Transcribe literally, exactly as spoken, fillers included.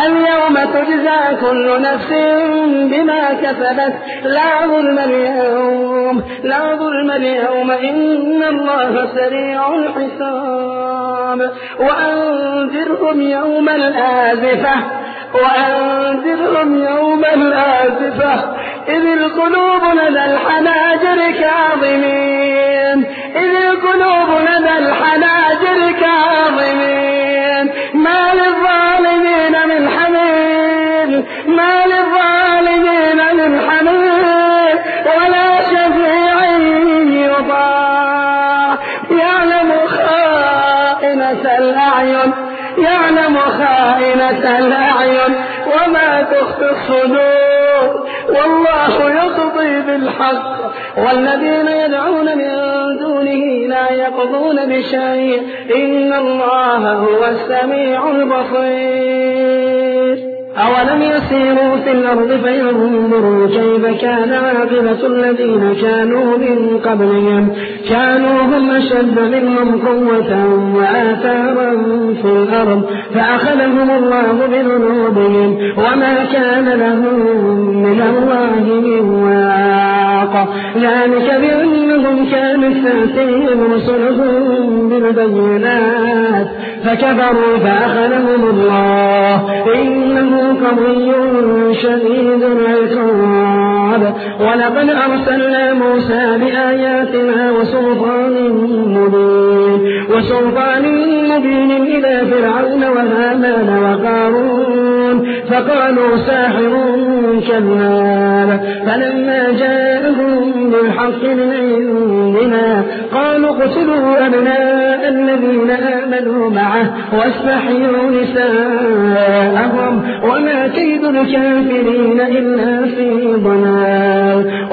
اليوم تجزى كل نفس بما كسبت لا ظلم اليوم لا ظلم اليوم إن الله سريع الحساب. وأنذرهم يوم الآزفة وأنذرهم يوم الآزفة إذ القلوب لدى الحناجر كاظمين إذ القلوب لدى الحناجر كاظمين ما للظالمين من حميم ما للظالمين من حميم ولا شفيع يطاع. يعلم خائنة الأعين يعلم خائنة الأعين وما تخفي الصدور والله يقضي بالحق والذين يدعون من دونه لا يقضون بشيء إن الله هو السميع البصير. أولم يسيروا في الأرض فينظروا كيف كان عاقبة الذين كانوا من قبلهم كانوا هم أشد منهم قوة وآثارا في الأرض فأخذهم الله بذنوبهم وما كان لهم من الله من واق. ذلك بأنهم كانت تأتيهم رسلهم بالبينات فكفروا فأخذهم الله إنه قوي شديد العقاب. ولقد أرسلنا موسى بآياتنا وسلطان مبين وسلطان مبين إلى فرعون وهامان وقارون فقالوا ساحر كذاب فلما جاءهم بالحق من عندنا قالوا اقتلوا أبناء الذين آمنوا معه واستحيوا نساءهم وما كيد الكافرين إلا في ضلال.